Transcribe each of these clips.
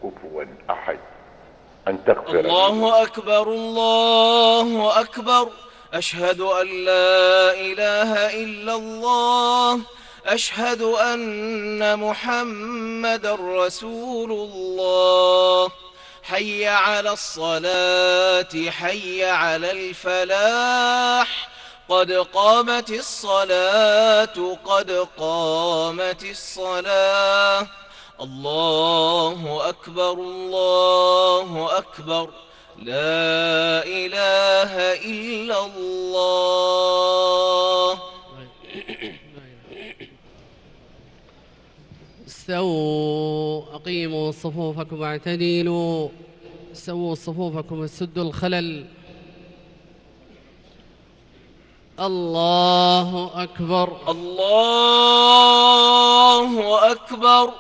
كفوا أحد. أن تغفر لي. الله أكبر الله أكبر. أشهد أن لا إله إلا الله. أشهد أن محمدا رسول الله. حي على الصلاة حي على الفلاح. قد قامت الصلاة قد قامت الصلاة. الله أكبر الله أكبر. لا إله إلا الله. استووا أقيموا صفوفكم واعتدلوا. سووا صفوفكم وسدوا الخلل. الله أكبر الله أكبر.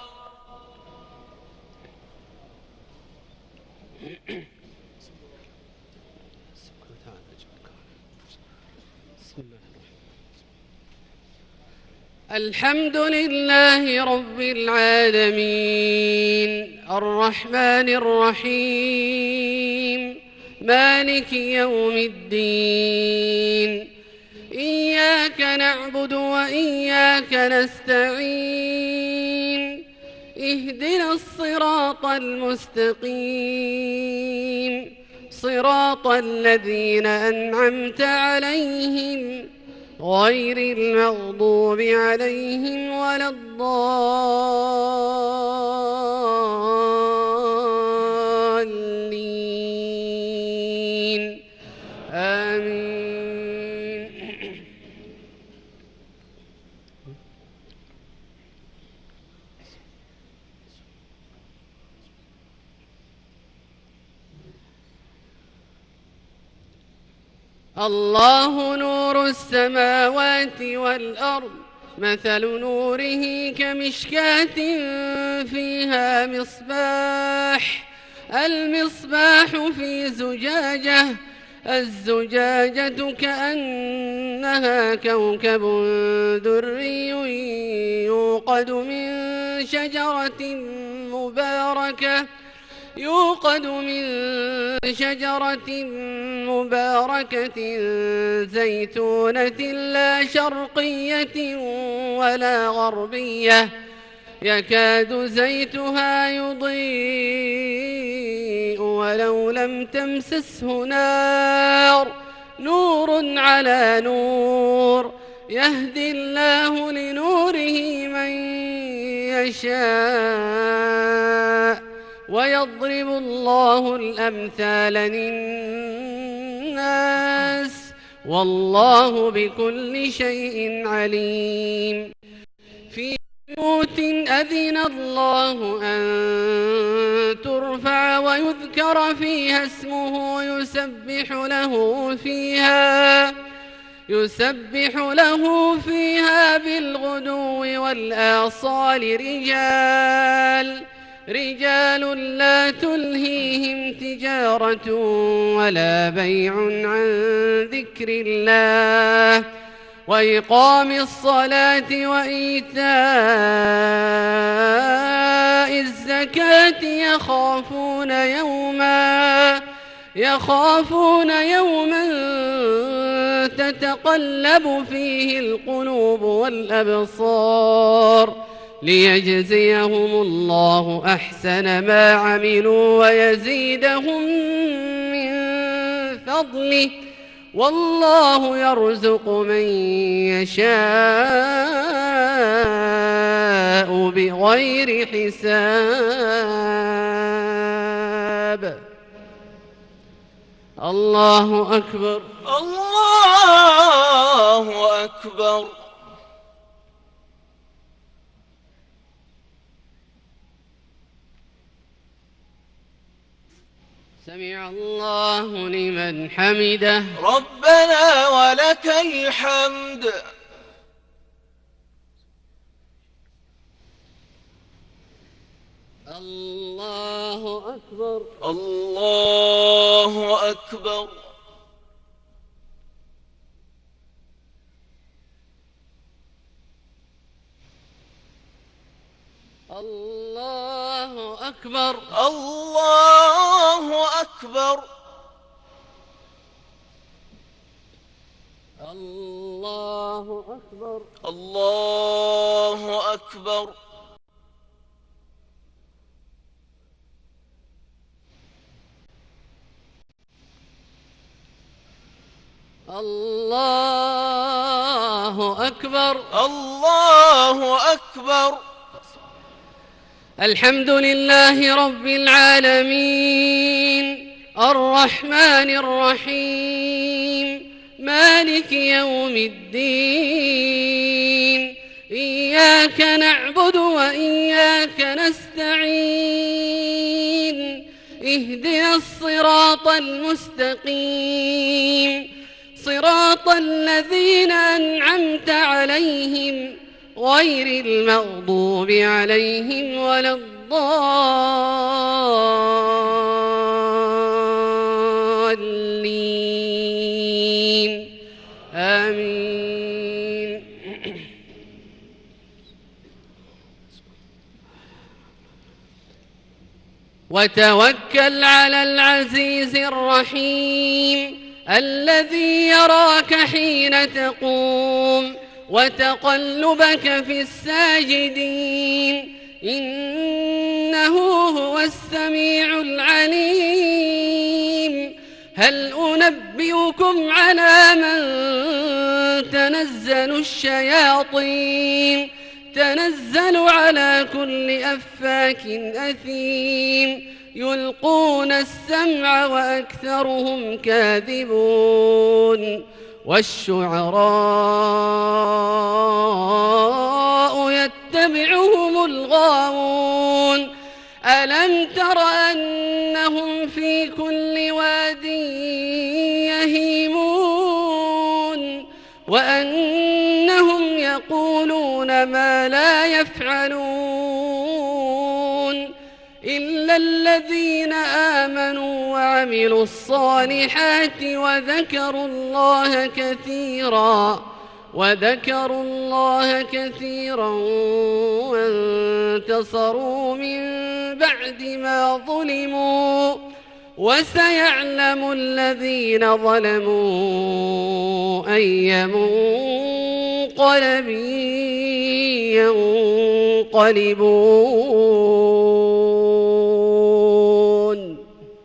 الحمد لله رب العالمين الرحمن الرحيم مالك يوم الدين. إياك نعبد وإياك نستعين. اهدنا الصراط المستقيم صراط الذين أنعمت عليهم غير المغضوب عليهم ولا الضالين. آمين. الله نور السماوات والأرض. مثل نوره كمشكاة فيها مصباح. المصباح في زجاجة. الزجاجة كأنها كوكب دري يوقد من شجرة مباركة زيتونة لا شرقية ولا غربية يكاد زيتها يضيء ولو لم تمسسه نار. نور على نور. يهدي الله لنوره من يشاء ويضرب الله الأمثال للناس والله بكل شيء عليم. في بيوت أذن الله أن ترفع ويذكر فيها اسمه يسبح له فيها بالغدو والآصال رجال لا تلهيهم تجارة ولا بيع عن ذكر الله وإقام الصلاة وإيتاء الزكاة يخافون يوما تتقلب فيه القلوب والأبصار ليجزيهم الله أحسن ما عملوا ويزيدهم من فضله والله يرزق من يشاء بغير حساب. الله أكبر الله أكبر. سمع الله لمن حمده. ربنا ولك الحمد. الله أكبر الله أكبر. الله أكبر. الله أكبر. الله أكبر. الله أكبر. الله أكبر. الله أكبر. الحمد لله رب العالمين الرحمن الرحيم مالك يوم الدين إياك نعبد وإياك نستعين اهدنا الصراط المستقيم صراط الذين أنعمت عليهم غير المغضوب عليهم ولا الضالين آمين. وتوكل على العزيز الرحيم الذي يراك حين تقوم وتقلبك في الساجدين إنه هو السميع العليم. هل أنبئكم على من تنزل الشياطين تنزل على كل أفاك أثيم يلقون السمع وأكثرهم كاذبون والشعراء يتبعهم الغاوون ألم تر أنهم في كل واد يهيمون وأنهم يقولون ما لا يفعلون إلا الذين آمنوا وعملوا الصالحات وذكروا الله كثيرا وانتصروا من بعد ما ظلموا وسيعلم الذين ظلموا أي منقلب ينقلبون.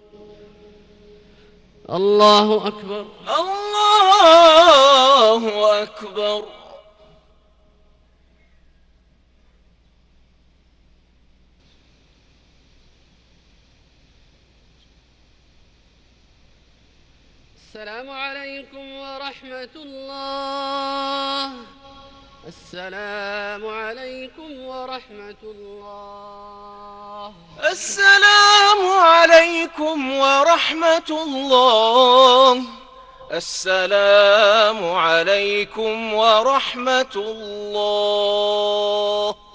الله أكبر. الله أكبر. السلام عليكم ورحمة الله. السلام عليكم ورحمة الله. السلام عليكم ورحمة الله. السلام عليكم ورحمة الله.